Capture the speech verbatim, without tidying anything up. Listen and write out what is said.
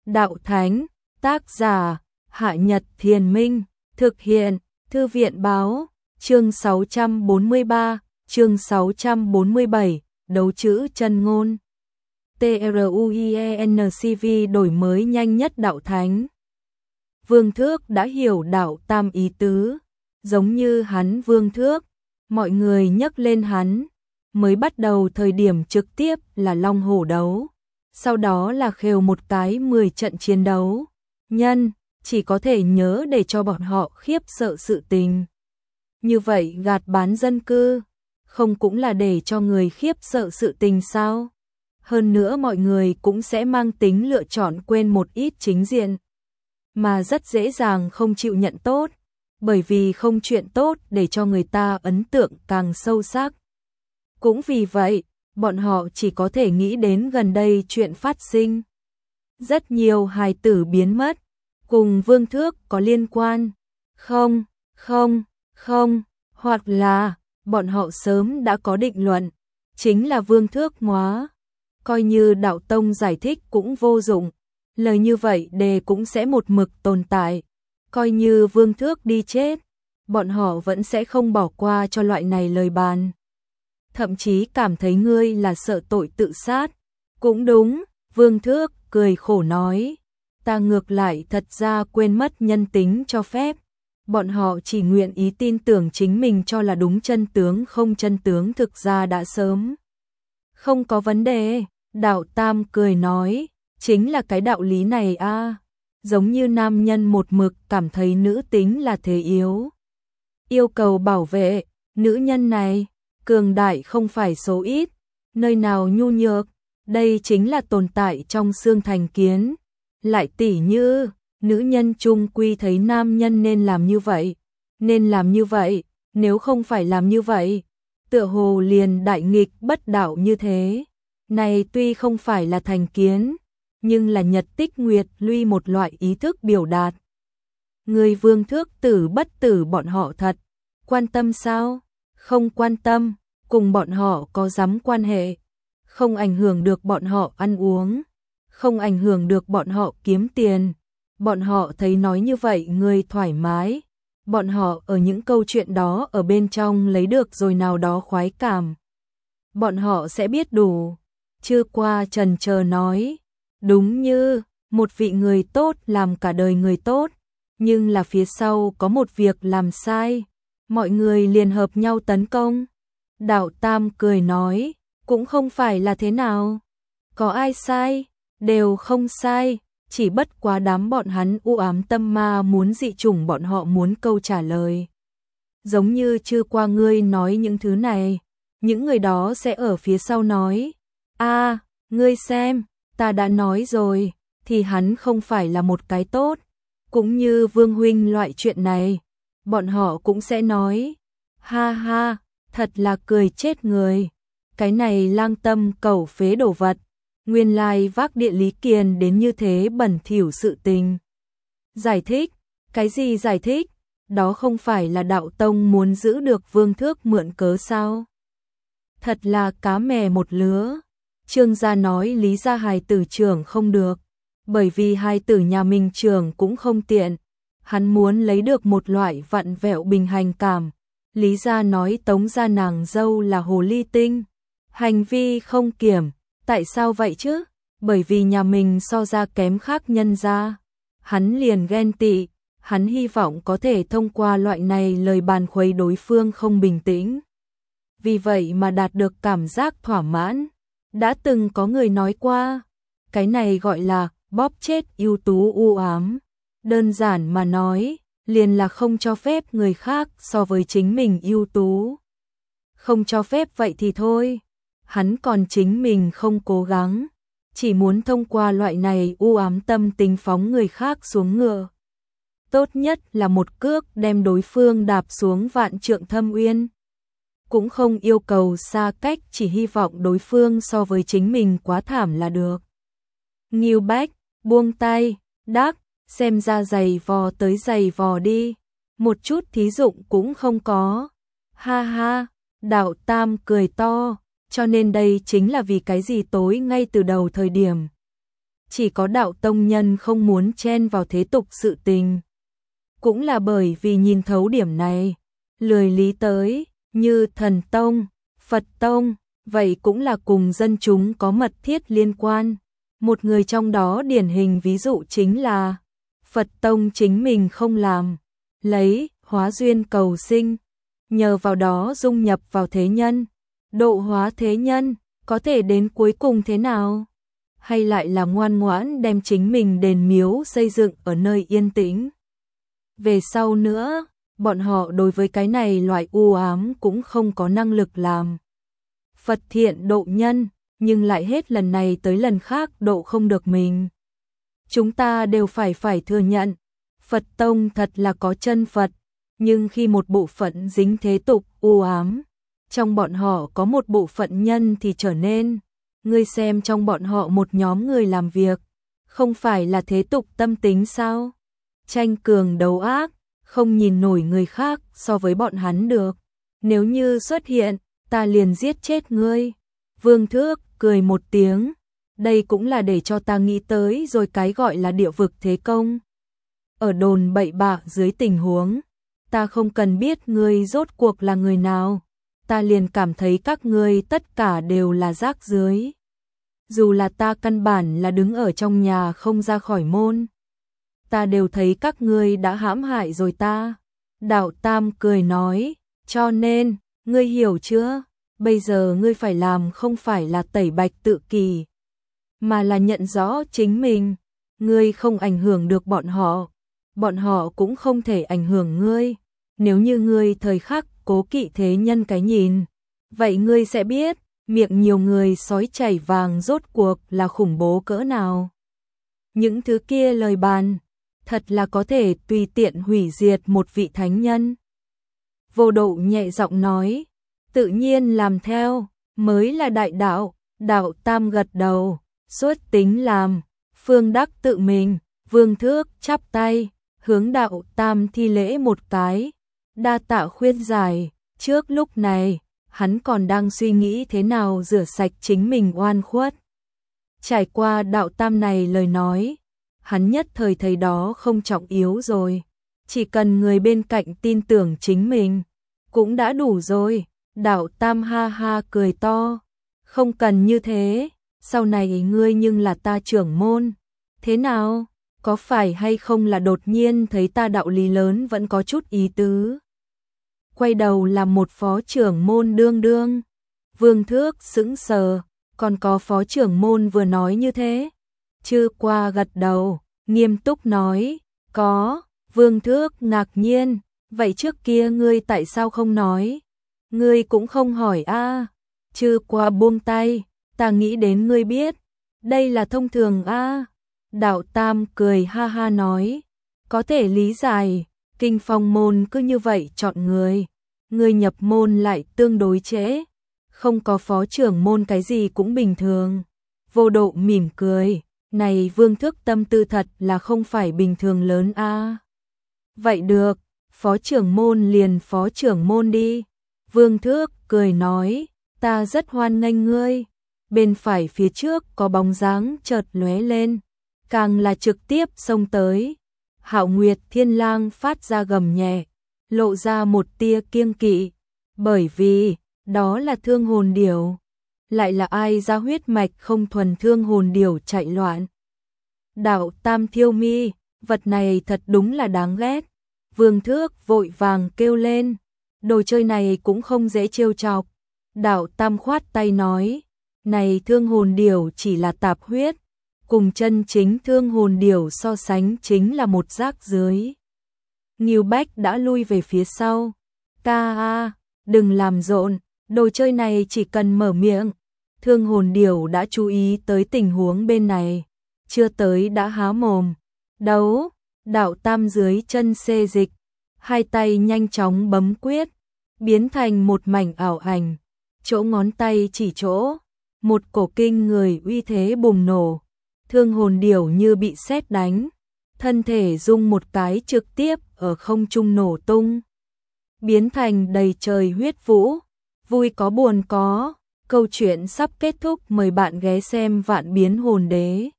Đạo Thánh, tác giả, Hạ Nhật Thiền Minh, thực hiện, Thư viện Báo, chương sáu trăm bốn mươi ba, chương sáu trăm bốn mươi bảy, đấu chữ chân ngôn. TRUIENCV đổi mới nhanh nhất Đạo Thánh. Vương Thước đã hiểu đạo tam ý tứ, giống như hắn Vương Thước, mọi người nhắc lên hắn, mới bắt đầu thời điểm trực tiếp là long hổ đấu, sau đó là khều một cái mười trận chiến đấu, nhân chỉ có thể nhớ để cho bọn họ khiếp sợ sự tình. Như vậy gạt bán dân cư, không cũng là để cho người khiếp sợ sự tình sao? Hơn nữa mọi người cũng sẽ mang tính lựa chọn quên một ít chính diện, mà rất dễ dàng không chịu nhận tốt, bởi vì không chuyện tốt để cho người ta ấn tượng càng sâu sắc. Cũng vì vậy, bọn họ chỉ có thể nghĩ đến gần đây chuyện phát sinh. Rất nhiều hài tử biến mất, cùng Vương Thước có liên quan. Không, không, không, hoặc là, bọn họ sớm đã có định luận, chính là Vương Thước hóa. Coi như đạo tông giải thích cũng vô dụng, lời như vậy đề cũng sẽ một mực tồn tại. Coi như Vương Thước đi chết, bọn họ vẫn sẽ không bỏ qua cho loại này lời bàn. Thậm chí cảm thấy ngươi là sợ tội tự sát. Cũng đúng, Vương Thước cười khổ nói, ta ngược lại thật ra quên mất nhân tính cho phép. Bọn họ chỉ nguyện ý tin tưởng chính mình cho là đúng chân tướng, không chân tướng thực ra đã sớm không có vấn đề. Đạo Tam cười nói, chính là cái đạo lý này a, à. Giống như nam nhân một mực cảm thấy nữ tính là thế yếu, yêu cầu bảo vệ, nữ nhân này, cường đại không phải số ít, nơi nào nhu nhược, đây chính là tồn tại trong xương thành kiến. Lại tỉ như, nữ nhân chung quy thấy nam nhân nên làm như vậy, nên làm như vậy, nếu không phải làm như vậy, tựa hồ liền đại nghịch bất đạo như thế. Này tuy không phải là thành kiến, nhưng là nhật tích nguyệt luy một loại ý thức biểu đạt. Người Vương Thước tử bất tử bọn họ thật quan tâm sao? Không quan tâm, cùng bọn họ có dám quan hệ, không ảnh hưởng được bọn họ ăn uống, không ảnh hưởng được bọn họ kiếm tiền. Bọn họ thấy nói như vậy người thoải mái, bọn họ ở những câu chuyện đó ở bên trong lấy được rồi nào đó khoái cảm. Bọn họ sẽ biết đủ. Chưa qua trần chờ nói, đúng như một vị người tốt làm cả đời người tốt, nhưng là phía sau có một việc làm sai, mọi người liền hợp nhau tấn công. Đạo Tam cười nói, cũng không phải là thế nào, có ai sai, đều không sai, chỉ bất quá đám bọn hắn u ám tâm ma muốn dị chủng, bọn họ muốn câu trả lời. Giống như chưa qua ngươi nói những thứ này, những người đó sẽ ở phía sau nói, a à, ngươi xem, ta đã nói rồi, thì hắn không phải là một cái tốt. Cũng như Vương huynh loại chuyện này, bọn họ cũng sẽ nói, ha ha, thật là cười chết người. Cái này lang tâm cầu phế đồ vật, nguyên lai vác địa lý kiền đến như thế bẩn thỉu sự tình. Giải thích, cái gì giải thích, đó không phải là đạo tông muốn giữ được Vương Thước mượn cớ sao? Thật là cá mè một lứa. Trương gia nói Lý gia hài tử trưởng không được, bởi vì hài tử nhà mình trưởng cũng không tiện. Hắn muốn lấy được một loại vặn vẹo bình hành cảm. Lý gia nói Tống gia nàng dâu là hồ ly tinh, hành vi không kiểm. Tại sao vậy chứ? Bởi vì nhà mình so ra kém khác nhân gia. Hắn liền ghen tị, hắn hy vọng có thể thông qua loại này lời bàn khuấy đối phương không bình tĩnh. Vì vậy mà đạt được cảm giác thỏa mãn. Đã từng có người nói qua, cái này gọi là bóp chết ưu tú u ám. Đơn giản mà nói, liền là không cho phép người khác so với chính mình ưu tú. Không cho phép vậy thì thôi, hắn còn chính mình không cố gắng, chỉ muốn thông qua loại này u ám tâm tính phóng người khác xuống ngựa. Tốt nhất là một cước đem đối phương đạp xuống vạn trượng thâm uyên. Cũng không yêu cầu xa cách, chỉ hy vọng đối phương so với chính mình quá thảm là được. Ngưu Bách, buông tay, đắc, xem ra giày vò tới giày vò đi, một chút thí dụng cũng không có. Ha ha, Đạo Tam cười to, cho nên đây chính là vì cái gì tối ngay từ đầu thời điểm. chỉ có đạo tông nhân không muốn chen vào thế tục sự tình. Cũng là bởi vì nhìn thấu điểm này, lười lý tới, như thần tông, Phật tông, vậy cũng là cùng dân chúng có mật thiết liên quan. Một người trong đó điển hình ví dụ chính là Phật tông chính mình không làm, lấy hóa duyên cầu sinh, nhờ vào đó dung nhập vào thế nhân, độ hóa thế nhân, có thể đến cuối cùng thế nào? Hay lại là ngoan ngoãn đem chính mình đền miếu xây dựng ở nơi yên tĩnh? Về sau nữa, bọn họ đối với cái này loại u ám cũng không có năng lực làm. Phật thiện độ nhân, nhưng lại hết lần này tới lần khác độ không được mình. Chúng ta đều phải phải thừa nhận, Phật tông thật là có chân Phật, nhưng khi một bộ phận dính thế tục u ám, trong bọn họ có một bộ phận nhân thì trở nên, ngươi xem trong bọn họ một nhóm người làm việc, không phải là thế tục tâm tính sao? Tranh cường đấu ác, không nhìn nổi người khác so với bọn hắn được. Nếu như xuất hiện, ta liền giết chết ngươi. Vương Thước cười một tiếng, đây cũng là để cho ta nghĩ tới rồi cái gọi là địa vực thế công. Ở đồn bậy bạ dưới tình huống, ta không cần biết ngươi rốt cuộc là người nào, ta liền cảm thấy các ngươi tất cả đều là rác rưởi. Dù là ta căn bản là đứng ở trong nhà không ra khỏi môn, ta đều thấy các ngươi đã hãm hại rồi ta. Đạo Tam cười nói, cho nên, ngươi hiểu chưa? Bây giờ ngươi phải làm không phải là tẩy bạch tự kỳ, mà là nhận rõ chính mình. Ngươi không ảnh hưởng được bọn họ, bọn họ cũng không thể ảnh hưởng ngươi. Nếu như ngươi thời khắc cố kỵ thế nhân cái nhìn, vậy ngươi sẽ biết, miệng nhiều người sói chảy vàng rốt cuộc là khủng bố cỡ nào. Những thứ kia lời bàn, thật là có thể tùy tiện hủy diệt một vị thánh nhân. Vô Độ nhẹ giọng nói, tự nhiên làm theo, mới là đại đạo. Đạo Tam gật đầu, suốt tính làm, phương đắc tự mình. Vương Thước chắp tay, hướng Đạo Tam thi lễ một cái, đa tạ khuyên giải. Trước lúc này, hắn còn đang suy nghĩ thế nào rửa sạch chính mình oan khuất. Trải qua Đạo Tam này lời nói, hắn nhất thời thấy đó không trọng yếu rồi, chỉ cần người bên cạnh tin tưởng chính mình, cũng đã đủ rồi. Đạo Tam ha ha cười to, không cần như thế, sau này ngươi nhưng là ta trưởng môn, thế nào, có phải hay không là đột nhiên thấy ta đạo lý lớn vẫn có chút ý tứ. Quay đầu làm một phó trưởng môn đương đương. Vương Thước sững sờ, còn có phó trưởng môn vừa nói như thế. Chư Qua gật đầu, nghiêm túc nói, có. Vương Thước ngạc nhiên, vậy trước kia ngươi tại sao không nói? Ngươi cũng không hỏi a. À. Chư Qua buông tay, ta nghĩ đến ngươi biết, đây là thông thường a. À. Đạo Tam cười ha ha nói, có thể lý giải, Kinh Phong môn cứ như vậy chọn người, người nhập môn lại tương đối trễ, không có phó trưởng môn cái gì cũng bình thường. Vô Độ mỉm cười, này Vương Thước tâm tư thật là không phải bình thường lớn a. À. Vậy được, phó trưởng môn liền phó trưởng môn đi. Vương Thước cười nói, ta rất hoan nghênh ngươi. Bên phải phía trước có bóng dáng chợt lóe lên, càng là trực tiếp xông tới. Hạo Nguyệt Thiên Lang phát ra gầm nhẹ, lộ ra một tia kiêng kỵ, bởi vì đó là thương hồn điểu, lại là ai ra huyết mạch không thuần thương hồn điểu chạy loạn. Đạo Tam thiêu mi, vật này thật đúng là đáng ghét. Vương Thước vội vàng kêu lên, đồ chơi này cũng không dễ trêu chọc. Đạo Tam khoát tay nói, này thương hồn điểu chỉ là tạp huyết, cùng chân chính thương hồn điểu so sánh chính là một rác rưởi. Ngưu Bách đã lui về phía sau. Ta a, đừng làm rộn, đồ chơi này chỉ cần mở miệng. Thương hồn điểu đã chú ý tới tình huống bên này, chưa tới đã há mồm. Đấu, Đạo Tam dưới chân xê dịch, hai tay nhanh chóng bấm quyết, biến thành một mảnh ảo ảnh. Chỗ ngón tay chỉ chỗ, một cổ kinh người uy thế bùng nổ. Thương hồn điểu như bị sét đánh, thân thể rung một cái trực tiếp ở không trung nổ tung, biến thành đầy trời huyết vũ. Vui có buồn có, câu chuyện sắp kết thúc, mời bạn ghé xem Vạn Biến Hồn Đế.